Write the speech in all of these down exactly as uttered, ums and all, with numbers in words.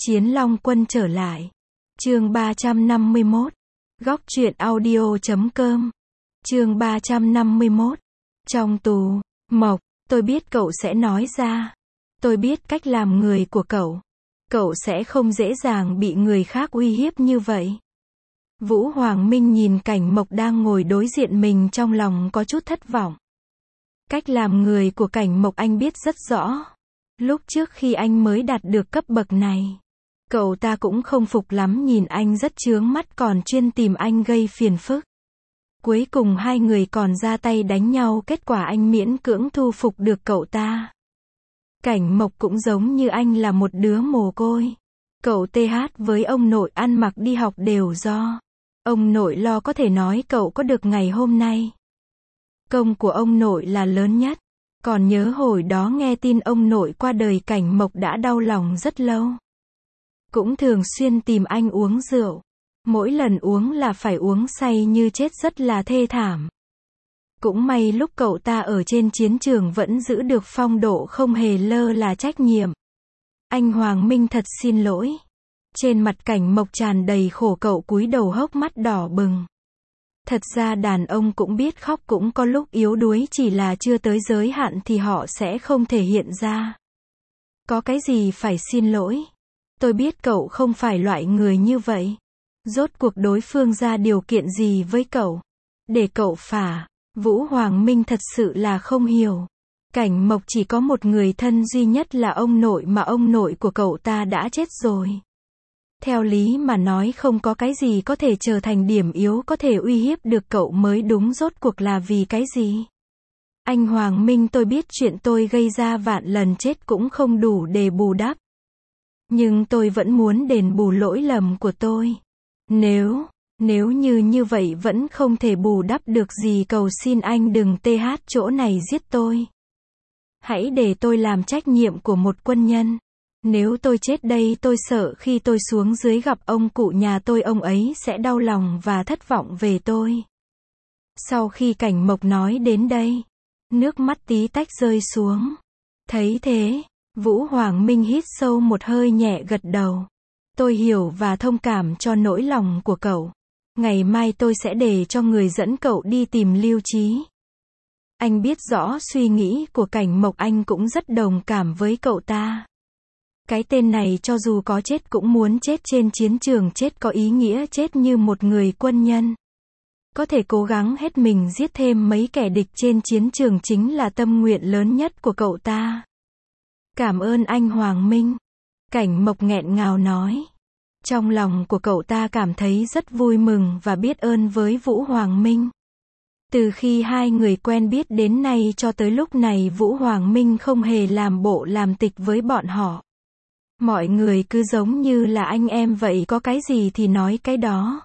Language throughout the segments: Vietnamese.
Chiến Long Quân trở lại. Chương ba trăm năm mươi mốt. Góc truyện audio chấm com. Chương ba trăm năm mươi mốt. Trong tù, Mộc, tôi biết cậu sẽ nói ra. Tôi biết cách làm người của cậu. Cậu sẽ không dễ dàng bị người khác uy hiếp như vậy. Vũ Hoàng Minh nhìn cảnh Mộc đang ngồi đối diện mình, trong lòng có chút thất vọng. Cách làm người của cảnh Mộc anh biết rất rõ. Lúc trước khi anh mới đạt được cấp bậc này, cậu ta cũng không phục lắm, nhìn anh rất chướng mắt, còn chuyên tìm anh gây phiền phức. Cuối cùng hai người còn ra tay đánh nhau, kết quả anh miễn cưỡng thu phục được cậu ta. Cảnh Mộc cũng giống như anh là một đứa mồ côi. Cậu tê hát với ông nội, ăn mặc đi học đều do ông nội lo, có thể nói cậu có được ngày hôm nay. Công của ông nội là lớn nhất. Còn nhớ hồi đó nghe tin ông nội qua đời, cảnh Mộc đã đau lòng rất lâu. Cũng thường xuyên tìm anh uống rượu. Mỗi lần uống là phải uống say như chết, rất là thê thảm. Cũng may lúc cậu ta ở trên chiến trường vẫn giữ được phong độ, không hề lơ là trách nhiệm. Anh Hoàng Minh thật xin lỗi. Trên mặt cảnh Mộc tràn đầy khổ, cậu cúi đầu hốc mắt đỏ bừng. Thật ra đàn ông cũng biết khóc, cũng có lúc yếu đuối, chỉ là chưa tới giới hạn thì họ sẽ không thể hiện ra. Có cái gì phải xin lỗi. Tôi biết cậu không phải loại người như vậy. Rốt cuộc đối phương ra điều kiện gì với cậu để cậu phả? Vũ Hoàng Minh thật sự là không hiểu. Cảnh Mộc chỉ có một người thân duy nhất là ông nội, mà ông nội của cậu ta đã chết rồi. Theo lý mà nói không có cái gì có thể trở thành điểm yếu có thể uy hiếp được cậu mới đúng, rốt cuộc là vì cái gì? Anh Hoàng Minh, tôi biết chuyện tôi gây ra vạn lần chết cũng không đủ để bù đắp. Nhưng tôi vẫn muốn đền bù lỗi lầm của tôi. Nếu, nếu như như vậy vẫn không thể bù đắp được gì, cầu xin anh đừng tê hát chỗ này giết tôi. Hãy để tôi làm trách nhiệm của một quân nhân. Nếu tôi chết đây, tôi sợ khi tôi xuống dưới gặp ông cụ nhà tôi, ông ấy sẽ đau lòng và thất vọng về tôi. Sau khi cảnh Mộc nói đến đây, nước mắt tí tách rơi xuống. Thấy thế, Vũ Hoàng Minh hít sâu một hơi, nhẹ gật đầu. Tôi hiểu và thông cảm cho nỗi lòng của cậu. Ngày mai tôi sẽ để cho người dẫn cậu đi tìm Lưu Trí. Anh biết rõ suy nghĩ của cảnh Mộc, anh cũng rất đồng cảm với cậu ta. Cái tên này cho dù có chết cũng muốn chết trên chiến trường, chết có ý nghĩa, chết như một người quân nhân. Có thể cố gắng hết mình giết thêm mấy kẻ địch trên chiến trường chính là tâm nguyện lớn nhất của cậu ta. Cảm ơn anh Hoàng Minh. Cảnh Mộc nghẹn ngào nói. Trong lòng của cậu ta cảm thấy rất vui mừng và biết ơn với Vũ Hoàng Minh. Từ khi hai người quen biết đến nay cho tới lúc này, Vũ Hoàng Minh không hề làm bộ làm tịch với bọn họ. Mọi người cứ giống như là anh em vậy, có cái gì thì nói cái đó.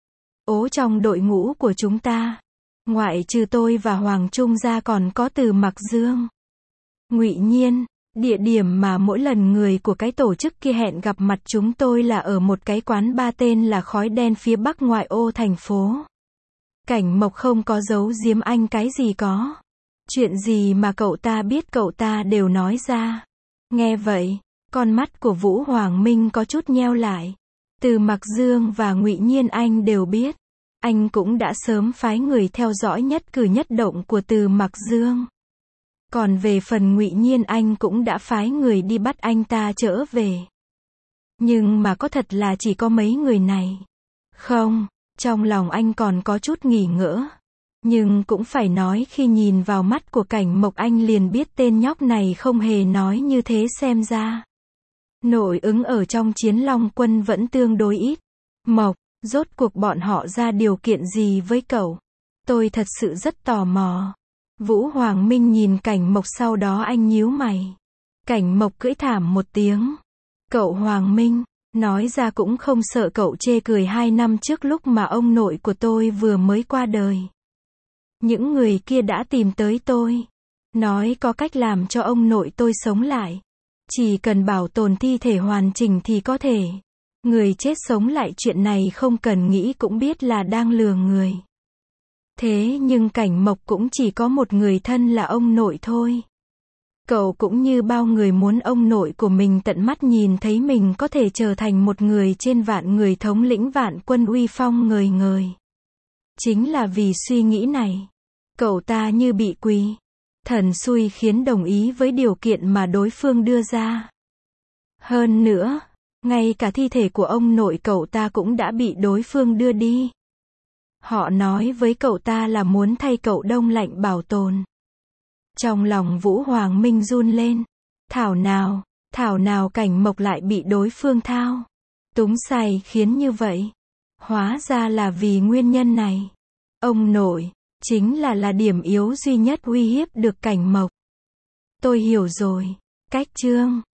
Ố, trong đội ngũ của chúng ta, ngoại trừ tôi và Hoàng Trung ra còn có Từ Mặc Dương, Ngụy Nhiên. Địa điểm mà mỗi lần người của cái tổ chức kia hẹn gặp mặt chúng tôi là ở một cái quán bar tên là Khói Đen phía bắc ngoại ô thành phố. Cảnh Mộc không có giấu giếm anh cái gì có. Chuyện gì mà cậu ta biết cậu ta đều nói ra. Nghe vậy, con mắt của Vũ Hoàng Minh có chút nheo lại. Từ Mặc Dương và Ngụy Nhiên anh đều biết. Anh cũng đã sớm phái người theo dõi nhất cử nhất động của Từ Mặc Dương. Còn về phần Ngụy Nhiên, anh cũng đã phái người đi bắt anh ta trở về. Nhưng mà có thật là chỉ có mấy người này? Không, trong lòng anh còn có chút nghỉ ngỡ. Nhưng cũng phải nói, khi nhìn vào mắt của cảnh Mộc anh liền biết tên nhóc này không hề nói như thế, xem ra nội ứng ở trong Chiến Long Quân vẫn tương đối ít. Mộc, rốt cuộc bọn họ ra điều kiện gì với cậu? Tôi thật sự rất tò mò. Vũ Hoàng Minh nhìn cảnh Mộc, sau đó anh nhíu mày. Cảnh Mộc cưỡi thảm một tiếng. Cậu Hoàng Minh, nói ra cũng không sợ cậu chê cười, hai năm trước lúc mà ông nội của tôi vừa mới qua đời, những người kia đã tìm tới tôi, nói có cách làm cho ông nội tôi sống lại. Chỉ cần bảo tồn thi thể hoàn chỉnh thì có thể. Người chết sống lại, chuyện này không cần nghĩ cũng biết là đang lừa người. Thế nhưng cảnh Mộc cũng chỉ có một người thân là ông nội thôi. Cậu cũng như bao người muốn ông nội của mình tận mắt nhìn thấy mình có thể trở thành một người trên vạn người, thống lĩnh vạn quân, uy phong ngời ngời. Chính là vì suy nghĩ này, cậu ta như bị quỷ thần xui khiến đồng ý với điều kiện mà đối phương đưa ra. Hơn nữa, ngay cả thi thể của ông nội cậu ta cũng đã bị đối phương đưa đi. Họ nói với cậu ta là muốn thay cậu đông lạnh bảo tồn. Trong lòng Vũ Hoàng Minh run lên. Thảo nào, thảo nào Cảnh Mộc lại bị đối phương thao túng say khiến như vậy. Hóa ra là vì nguyên nhân này. Ông nội, chính là là điểm yếu duy nhất uy hiếp được Cảnh Mộc. Tôi hiểu rồi. Cách chương